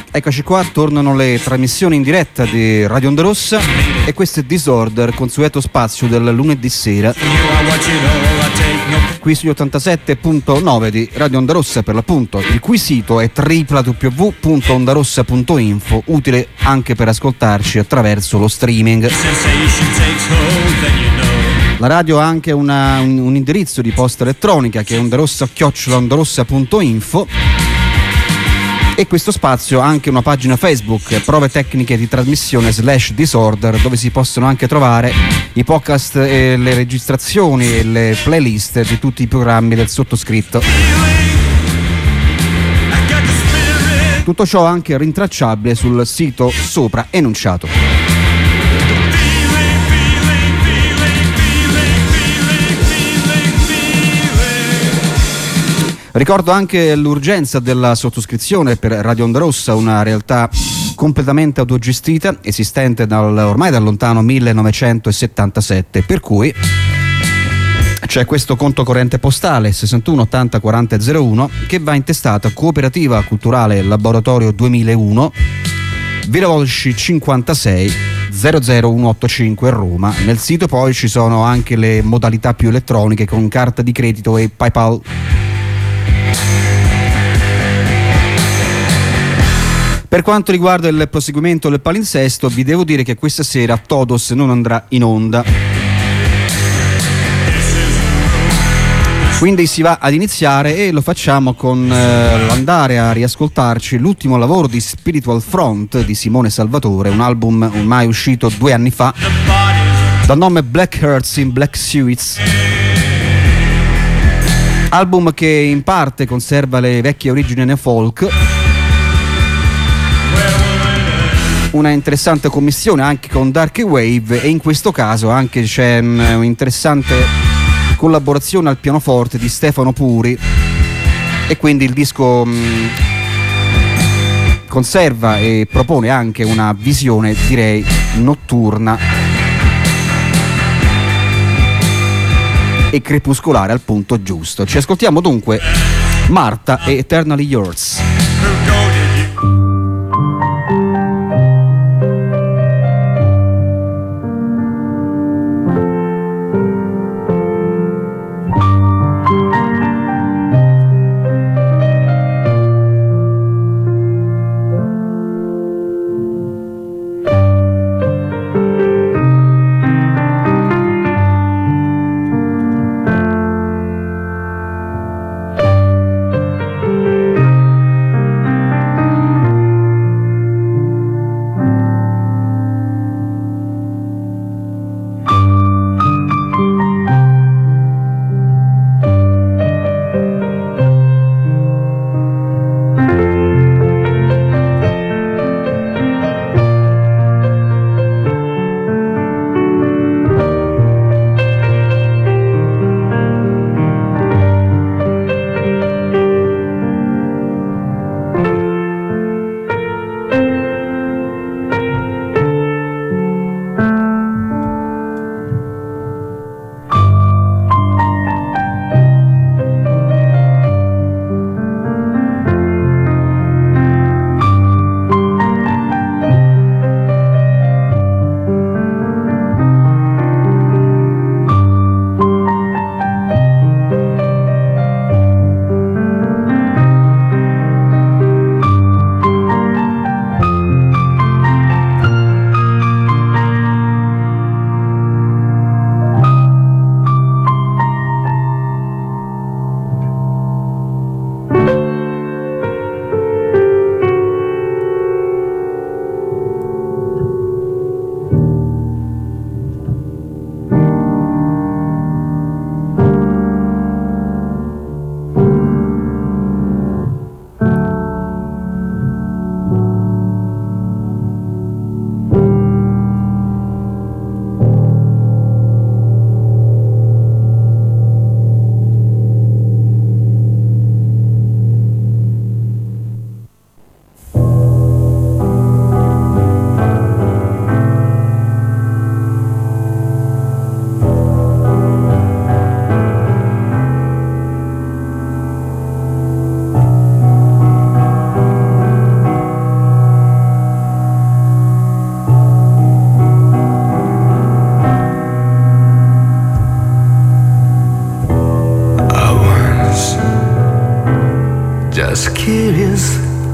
Eccoci qua, tornano le trasmissioni in diretta di Radio Onda Rossa e questo è Disorder, consueto spazio del lunedì sera qui sugli 87.9 di Radio Onda Rossa, per l'appunto, il cui sito è www.ondarossa.info, utile anche per ascoltarci attraverso lo streaming. La radio ha anche un indirizzo di posta elettronica che è ondarossa@ondarossa.info. E questo spazio ha anche una pagina Facebook, Prove Tecniche di Trasmissione /Disorder, dove si possono anche trovare i podcast e le registrazioni e le playlist di tutti i programmi del sottoscritto. Tutto ciò anche rintracciabile sul sito sopra enunciato. Ricordo anche l'urgenza della sottoscrizione per Radio Onda Rossa, una realtà completamente autogestita, esistente ormai dal lontano 1977, per cui c'è questo conto corrente postale 61 80 40 01 che va intestata Cooperativa Culturale Laboratorio 2001, Via Volsci 56 00185 Roma. Nel sito poi ci sono anche le modalità più elettroniche con carta di credito e PayPal. Per quanto riguarda il proseguimento del palinsesto, vi devo dire che questa sera Todos non andrà in onda. Quindi si va ad iniziare e lo facciamo con l'andare a riascoltarci l'ultimo lavoro di Spiritual Front di Simone Salvatore, un album ormai uscito 2 anni fa, dal nome Black Hearts in Black Suits. Album che in parte conserva le vecchie origini nel folk, una interessante commissione anche con Dark Wave, e in questo caso anche c'è un'interessante collaborazione al pianoforte di Stefano Puri, e quindi il disco conserva e propone anche una visione, direi, notturna e crepuscolare al punto giusto. Ci ascoltiamo dunque Marta e Eternally Yours.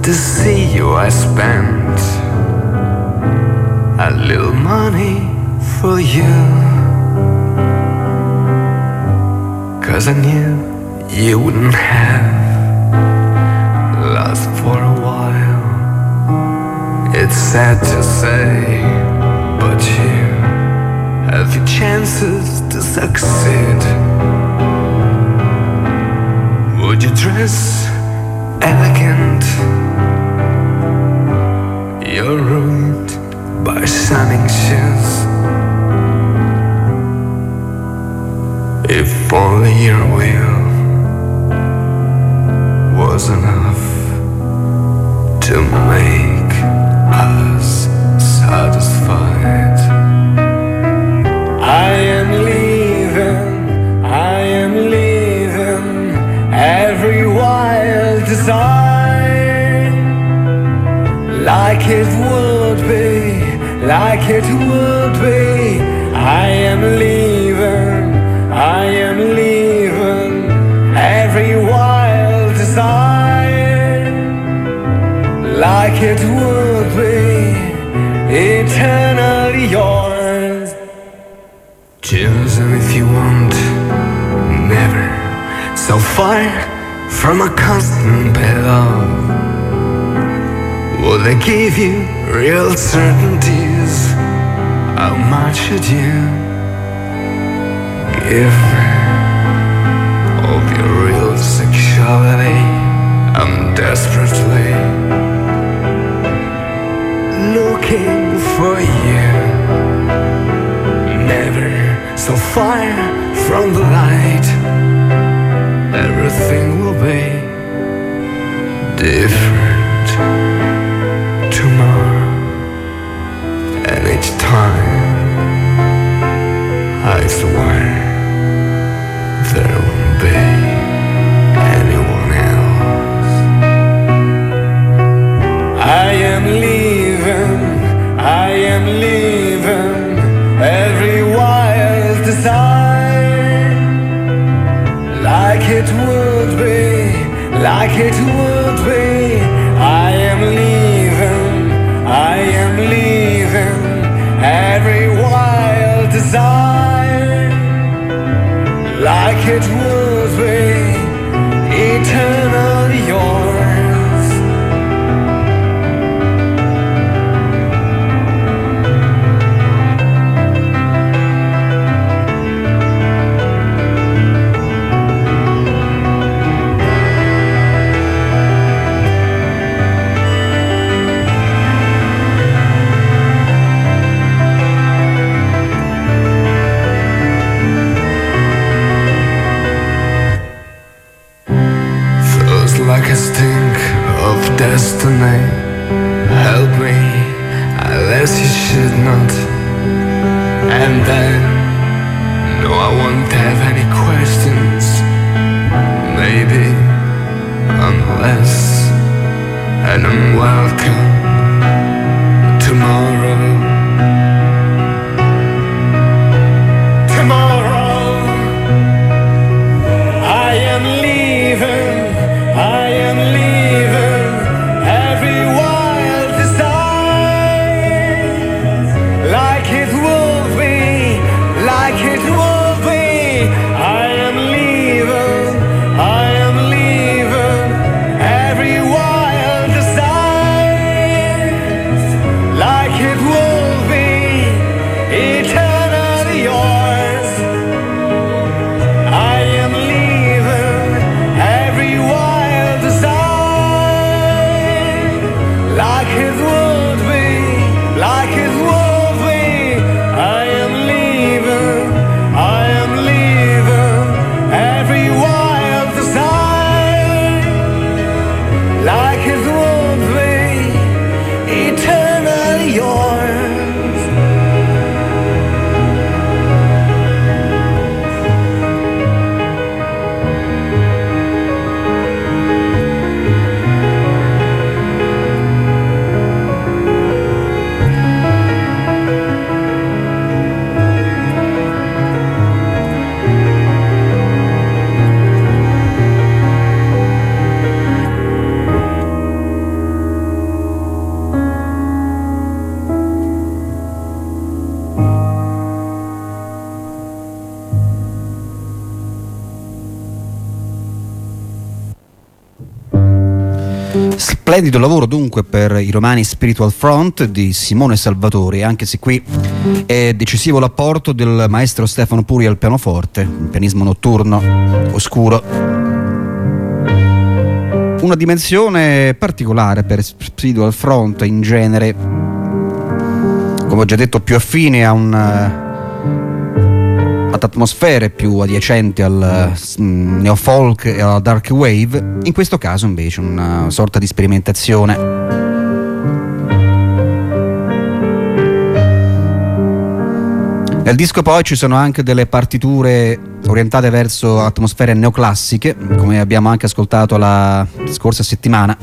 to see you I spent a little money for you, 'cause I knew you wouldn't have last for a while. It's sad to say, but you have your chances to succeed. Would you dress elegant? You're ruined by shining shoes. If only your will was enough to make us satisfied. I am leaving every wild design, like it would be. I am leaving every wild design, like it would be eternally yours. Choose them if you want, never so far from a constant pillow. Will they give you real certainties? How much should you give me of your real sexuality? I'm desperately looking for you, never so far from the light. Everything will be different tomorrow, and each time I swear there won't be anyone else. I am leaving every wild design, like it would be. I am leaving every wild design, like it would be eternally yours. Like a stink of destiny, help me unless you should not. And then, no, I won't have any questions. Maybe, unless and unwelcome tomorrow. I am leaving every wild design, like it will be. I am leaving every wild design, Splendido lavoro dunque per i Romani Spiritual Front di Simone Salvatori, anche se qui è decisivo l'apporto del maestro Stefano Puri al pianoforte, un pianismo notturno, oscuro. Una dimensione particolare per Spiritual Front in genere, come ho già detto, più affine ad atmosfere più adiacenti al neofolk e alla dark wave. In questo caso invece una sorta di sperimentazione. Nel disco poi ci sono anche delle partiture orientate verso atmosfere neoclassiche, come abbiamo anche ascoltato la scorsa settimana.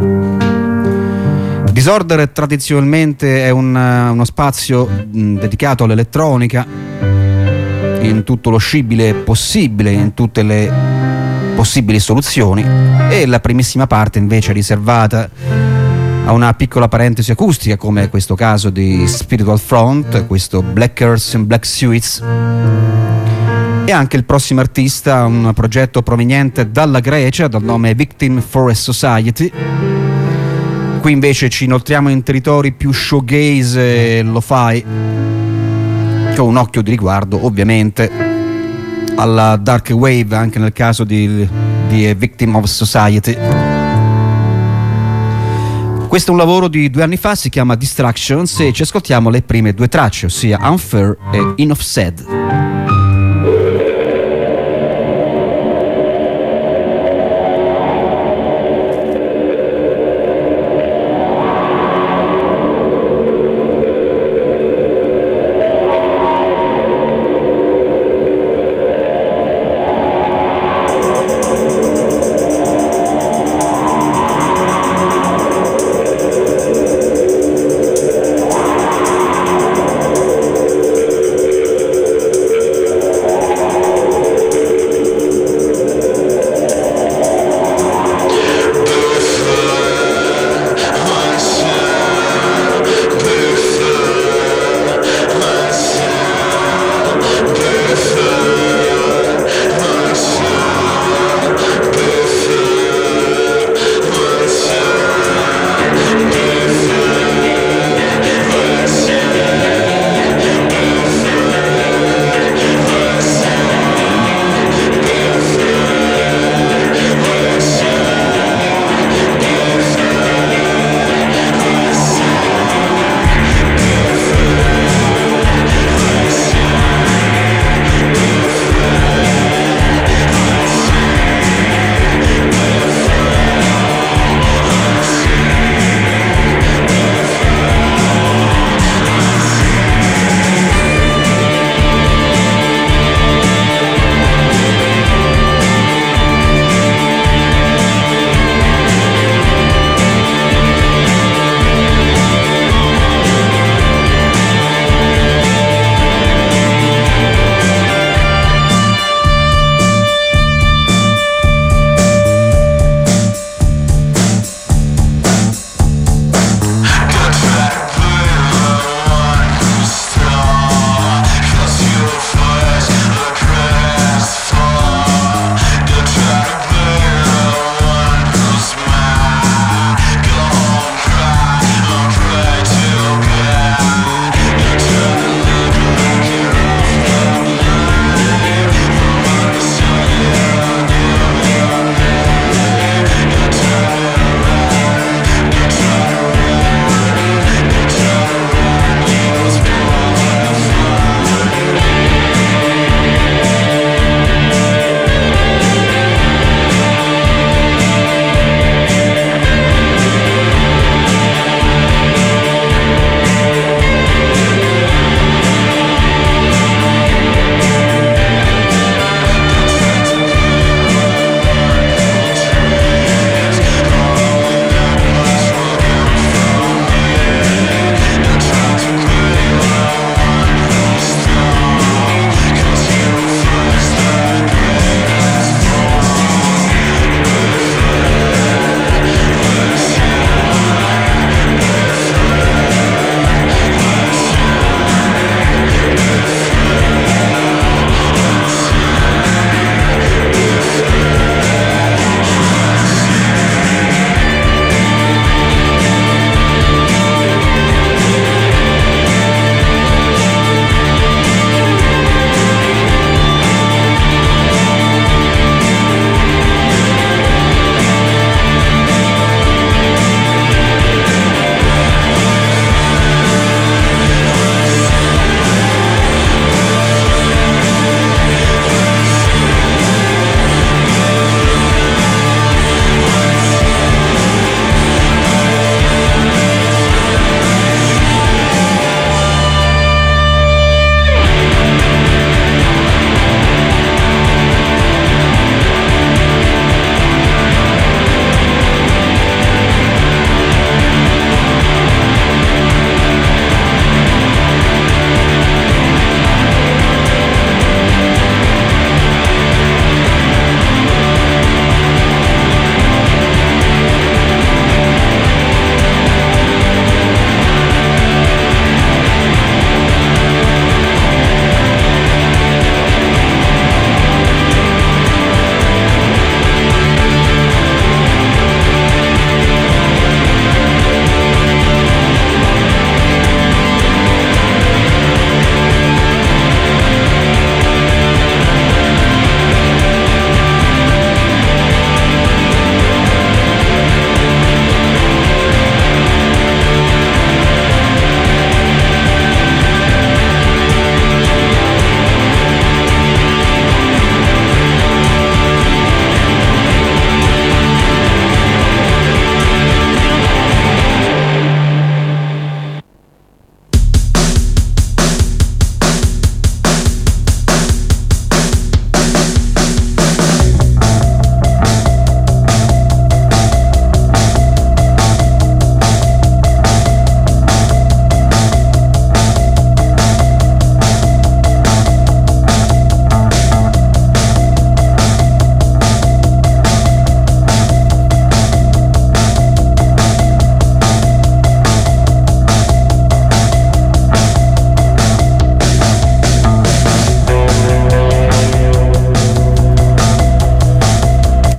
Disorder tradizionalmente è uno spazio dedicato all'elettronica in tutto lo scibile possibile, in tutte le possibili soluzioni, e la primissima parte invece è riservata a una piccola parentesi acustica, come questo caso di Spiritual Front, questo Blackers and Black Suits. E anche il prossimo artista, un progetto proveniente dalla Grecia dal nome Victim Forest Society. Qui invece ci inoltriamo in territori più shoegaze e lo-fi, con un occhio di riguardo ovviamente alla dark wave anche nel caso di Victim of Society. Questo è un lavoro di 2 anni fa, si chiama Distractions, e ci ascoltiamo le prime 2 tracce, ossia Unfair e Enough Said.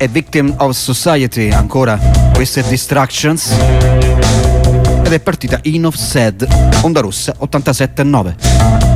è Victim of Society, ancora queste Distractions, ed è partita Enough Said, Onda Rossa 87.9.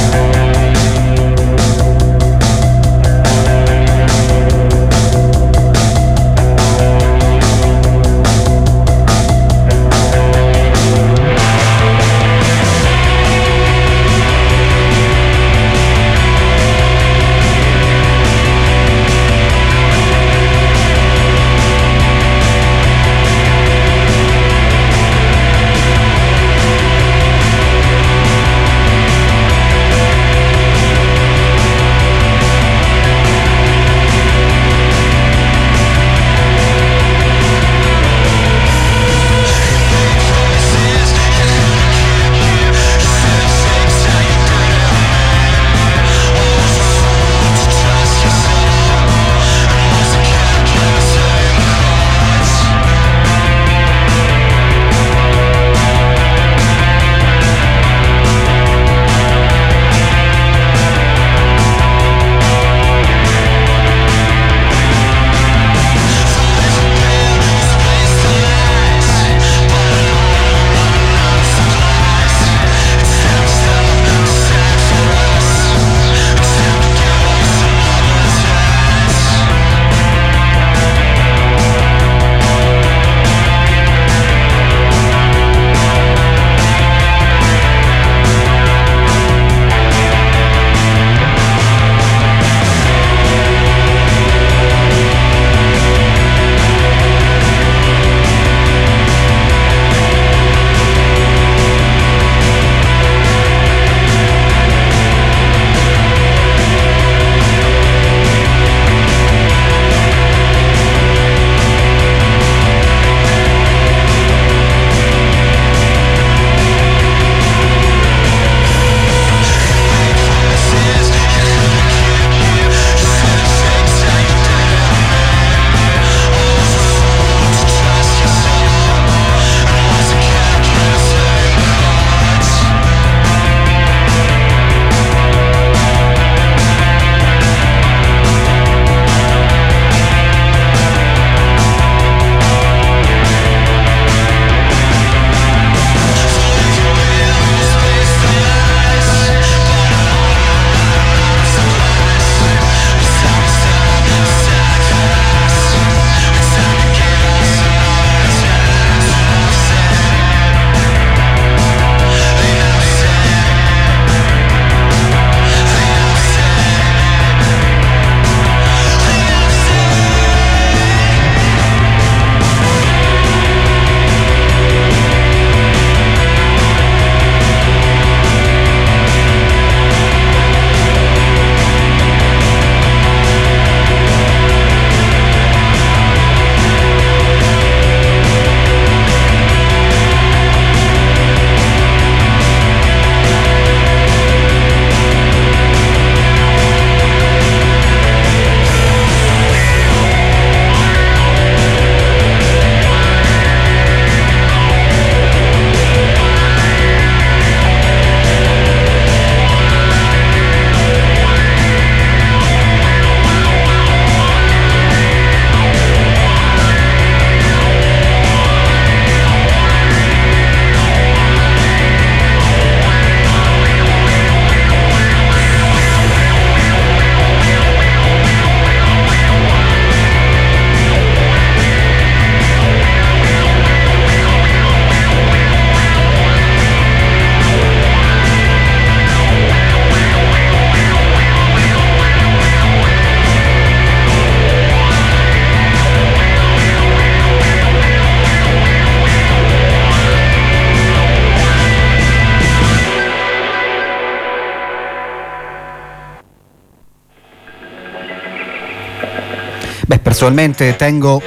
Beh, personalmente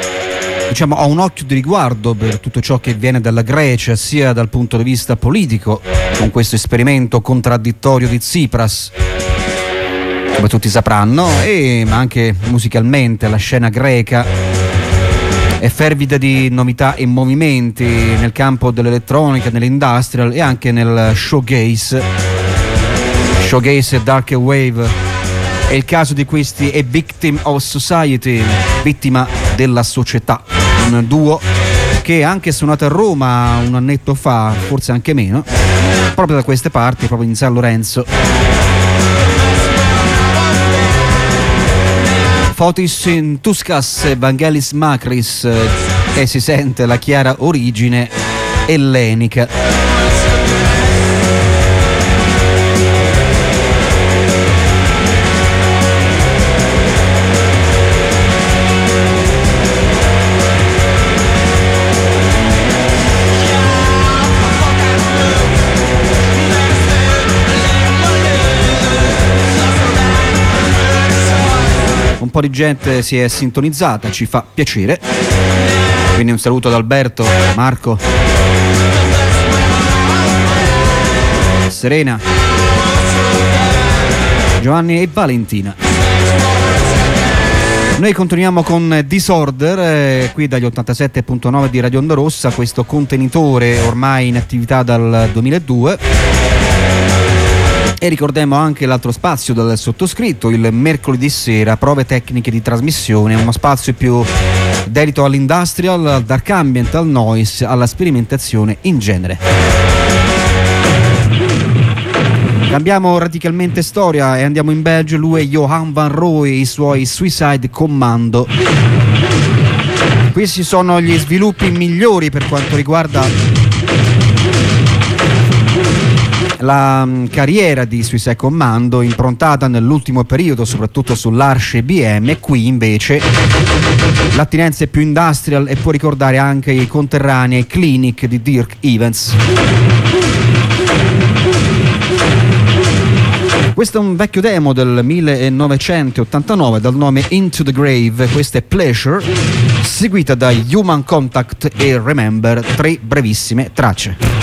ho un occhio di riguardo per tutto ciò che viene dalla Grecia, sia dal punto di vista politico, con questo esperimento contraddittorio di Tsipras, come tutti sapranno, ma anche musicalmente la scena greca è fervida di novità e movimenti nel campo dell'elettronica, nell'industrial e anche nel showgaze e dark wave. È il caso di questi è Victim of Society. vittima della società, un duo che anche suonato a Roma un annetto fa, forse anche meno, proprio da queste parti, proprio in San Lorenzo. Fotis in Tuscas Evangelis Macris, e si sente la chiara origine ellenica. Un po' di gente si è sintonizzata, ci fa piacere. Quindi un saluto ad Alberto, Marco, Serena, Giovanni e Valentina. Noi continuiamo con Disorder, qui dagli 87.9 di Radio Onda Rossa, questo contenitore ormai in attività dal 2002. E ricordiamo anche l'altro spazio del sottoscritto, il mercoledì sera, prove tecniche di trasmissione, uno spazio più dedito all'industrial, al dark ambient, al noise, alla sperimentazione in genere. Cambiamo radicalmente storia e andiamo in Belgio. Lui è Johan van Rooij e i suoi Suicide Commando. Questi sono gli sviluppi migliori per quanto riguarda la carriera di Suicide Commando, improntata nell'ultimo periodo soprattutto sull'Arch IBM. E qui invece l'attinenza è più industrial e può ricordare anche i conterranei Clinic di Dirk Evans. Questo è un vecchio demo del 1989 dal nome Into the Grave. Questa è Pleasure, seguita da Human Contact e Remember, 3 brevissime tracce.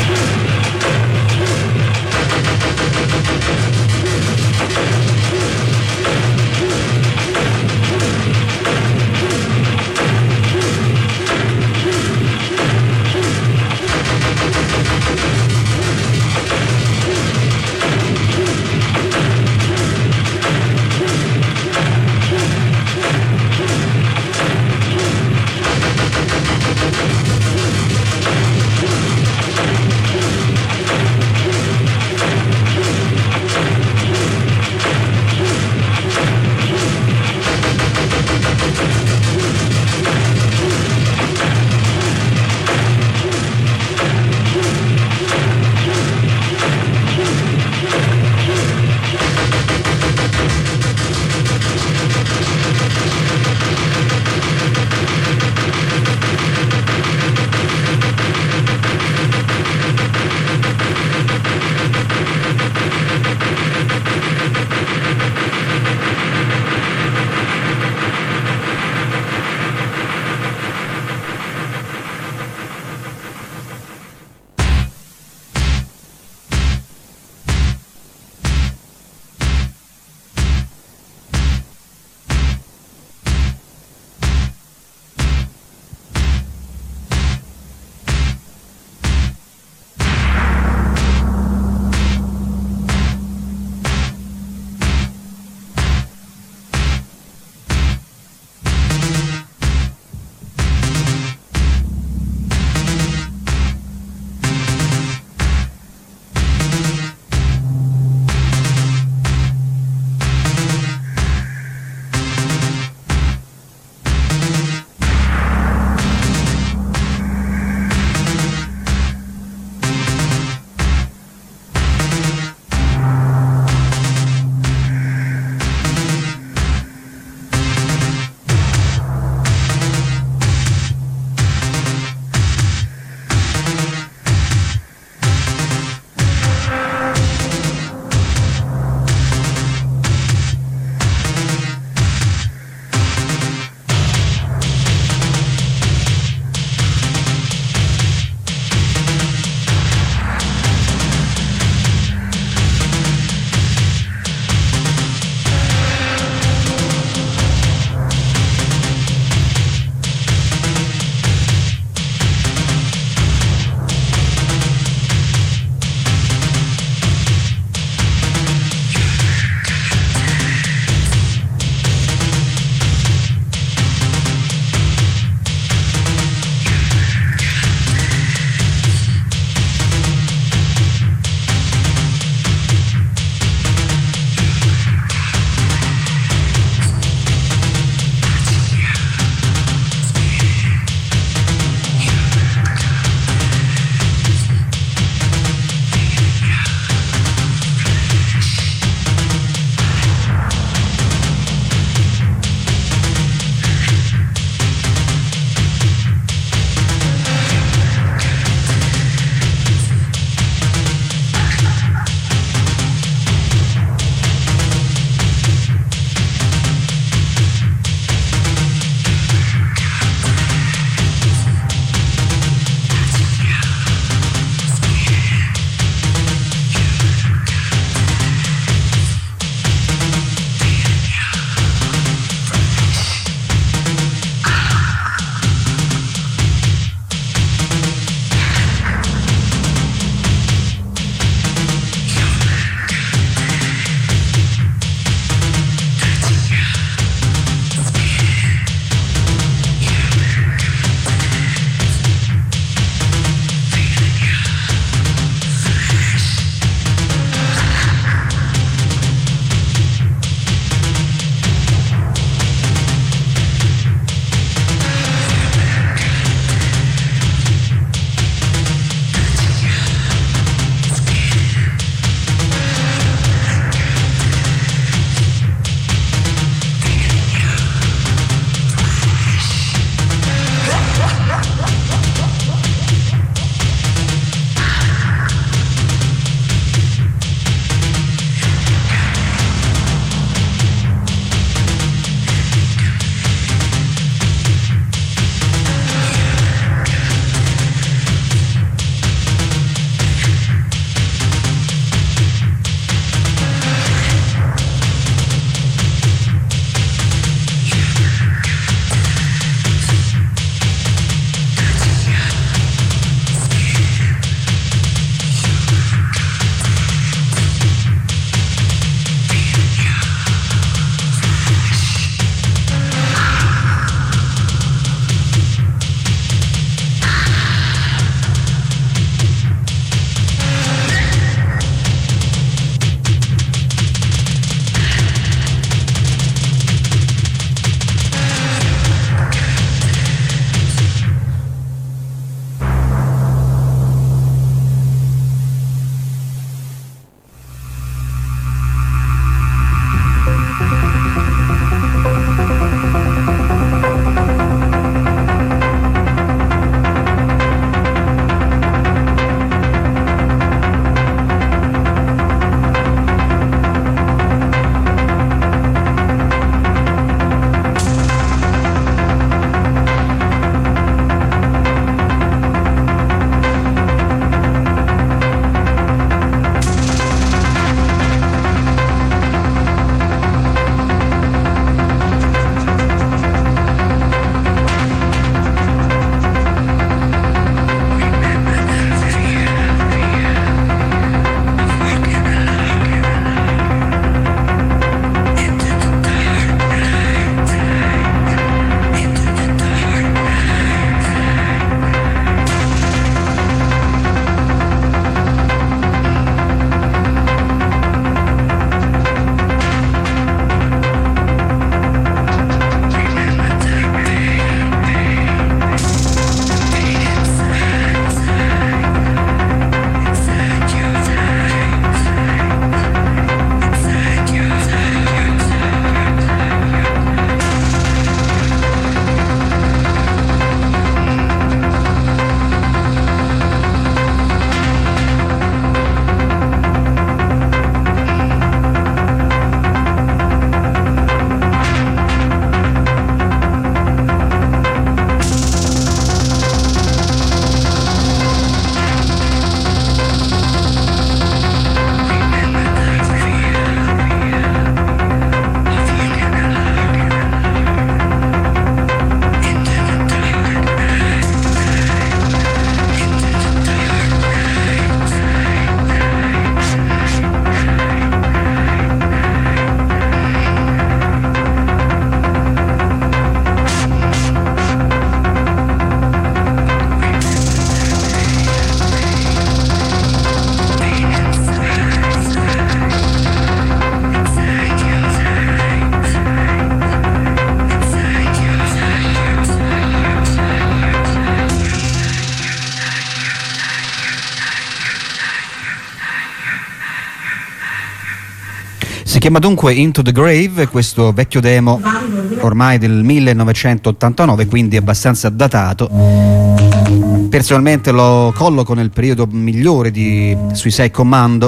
chiama dunque Into the Grave, questo vecchio demo ormai del 1989, quindi abbastanza datato. Personalmente lo colloco nel periodo migliore di Suicide Commando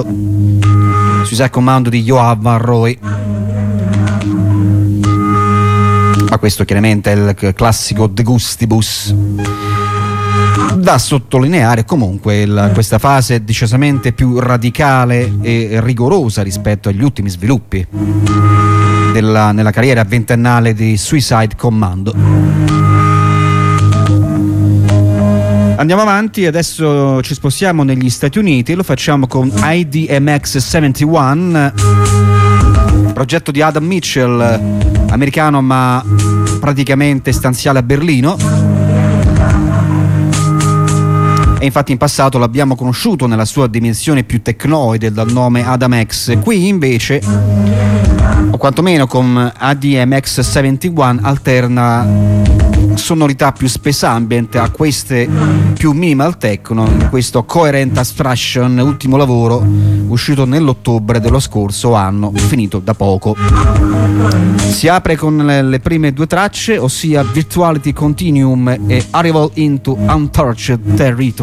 di Yoav Van Roy. Ma questo chiaramente è il classico De Gustibus. Da sottolineare comunque questa fase decisamente più radicale e rigorosa rispetto agli ultimi sviluppi nella carriera ventennale di Suicide Commando. Andiamo avanti, adesso ci spostiamo negli Stati Uniti, lo facciamo con IDMX 71, progetto di Adam Mitchell, americano ma praticamente stanziale a Berlino. E infatti in passato l'abbiamo conosciuto nella sua dimensione più tecnoide dal nome Adam X. Qui invece, o quantomeno con ADMX 71, alterna sonorità più space ambient a queste più minimal techno in questo Coherent Abstraction, ultimo lavoro uscito nell'ottobre dello scorso anno, finito da poco. Si apre con le prime due tracce, ossia Virtuality Continuum e Arrival into Untouched Territory.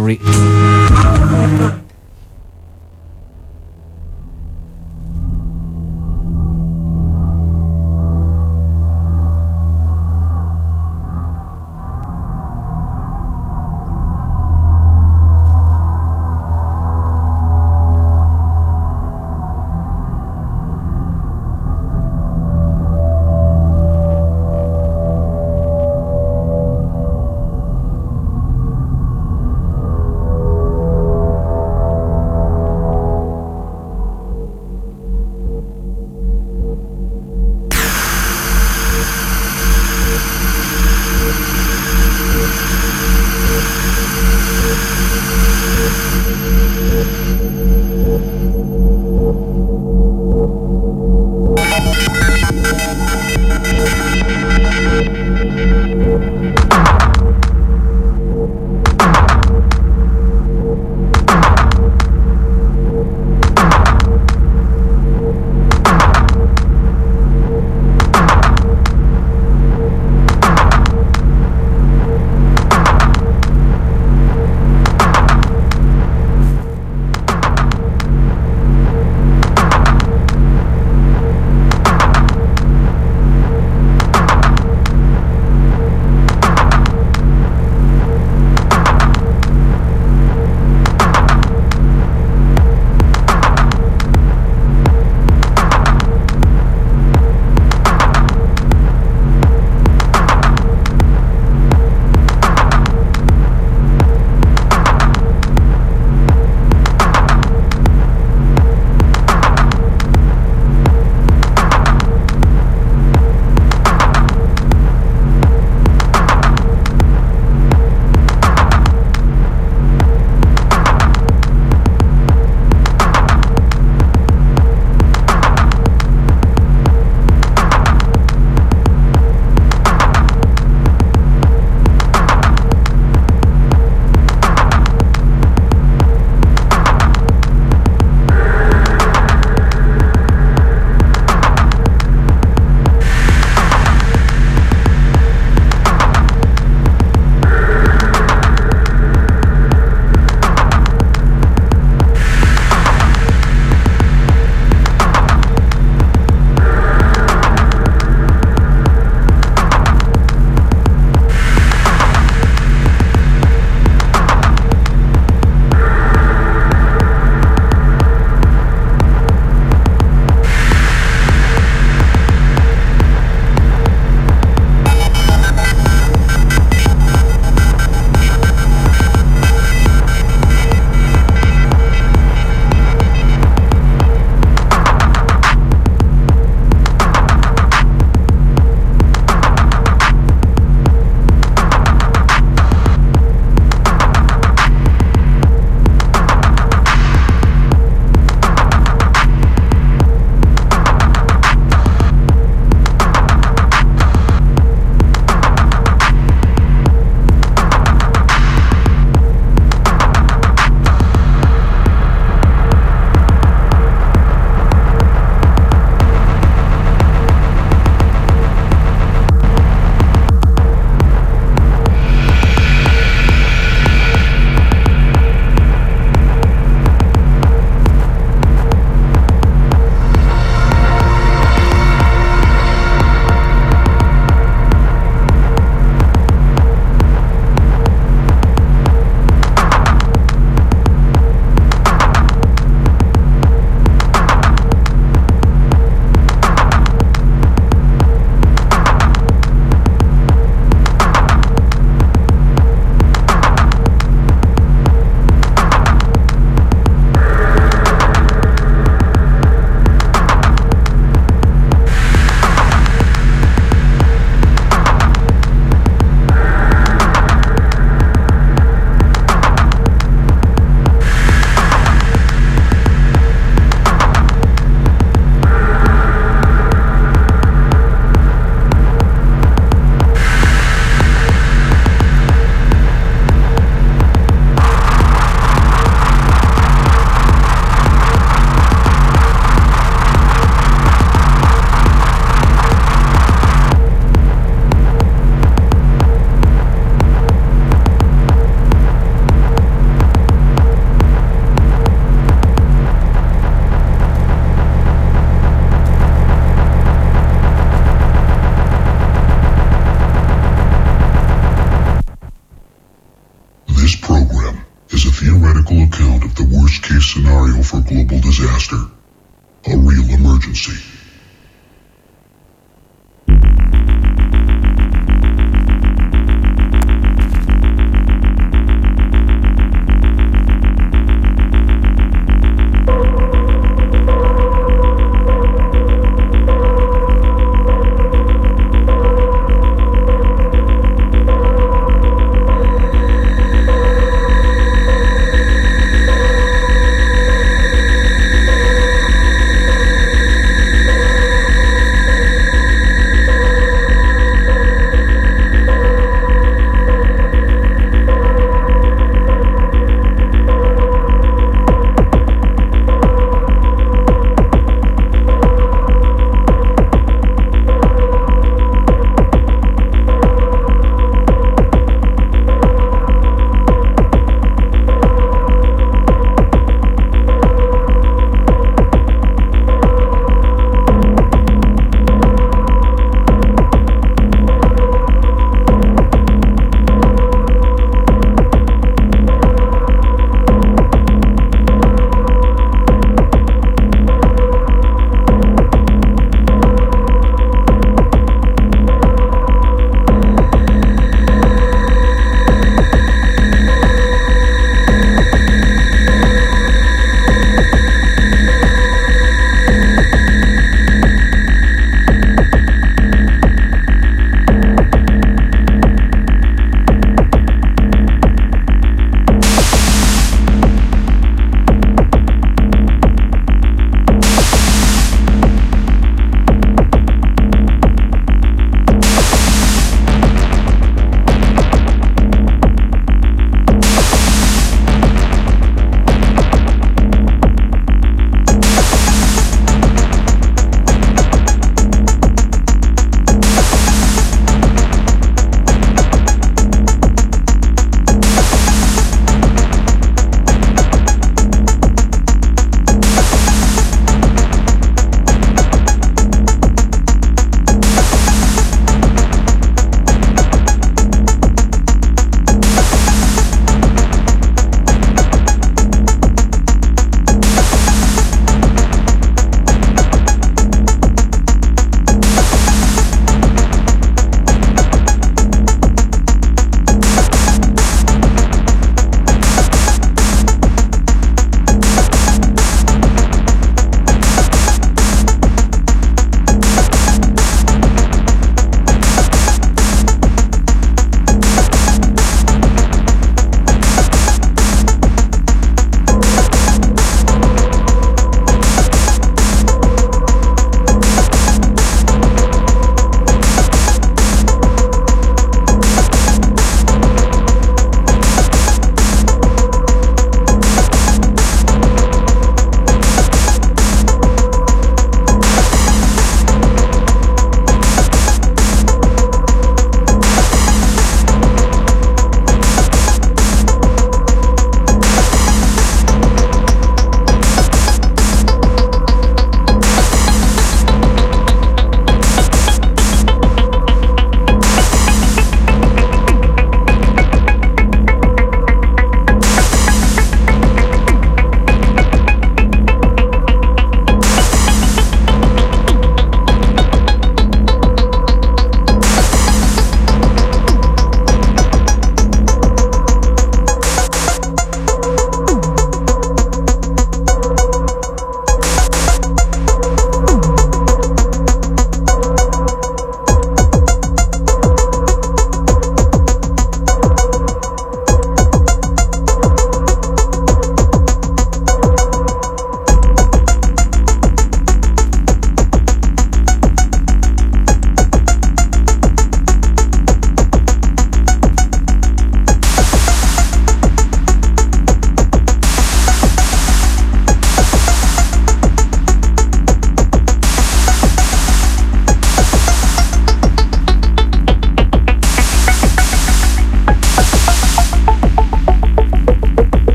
for global disaster, a real emergency.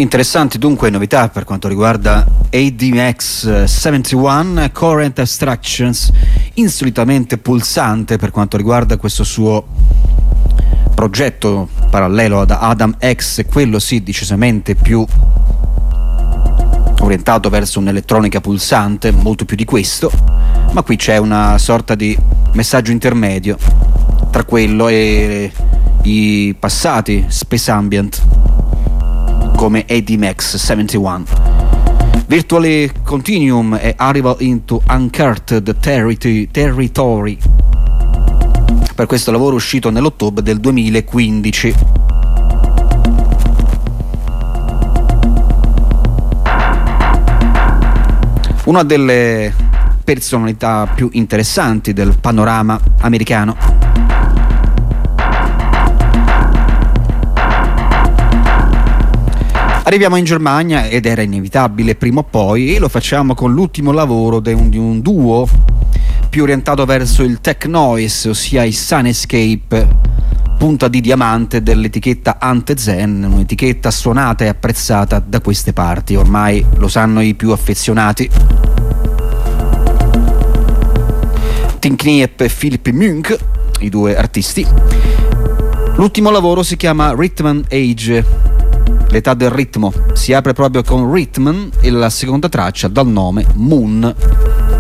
Interessanti dunque novità per quanto riguarda ADMX 71, Current Abstractions, insolitamente pulsante per quanto riguarda questo suo progetto parallelo ad Adam X, quello sì decisamente più orientato verso un'elettronica pulsante, molto più di questo, ma qui c'è una sorta di messaggio intermedio tra quello e i passati Space Ambient come ADMX 71. Virtually Continuum e Arrival into Uncharted Territory per questo lavoro uscito nell'ottobre del 2015. Una delle personalità più interessanti del panorama americano. Arriviamo in Germania ed era inevitabile prima o poi, e lo facciamo con l'ultimo lavoro di un duo più orientato verso il tech noise, ossia i Sunescape, punta di diamante dell'etichetta Ante Zen, un'etichetta suonata e apprezzata da queste parti, ormai lo sanno i più affezionati. Tim Kniep e Philipp Munk, i due artisti. L'ultimo lavoro si chiama Rhythm Age, l'età del ritmo, si apre proprio con Rhythm e la seconda traccia dal nome Moon.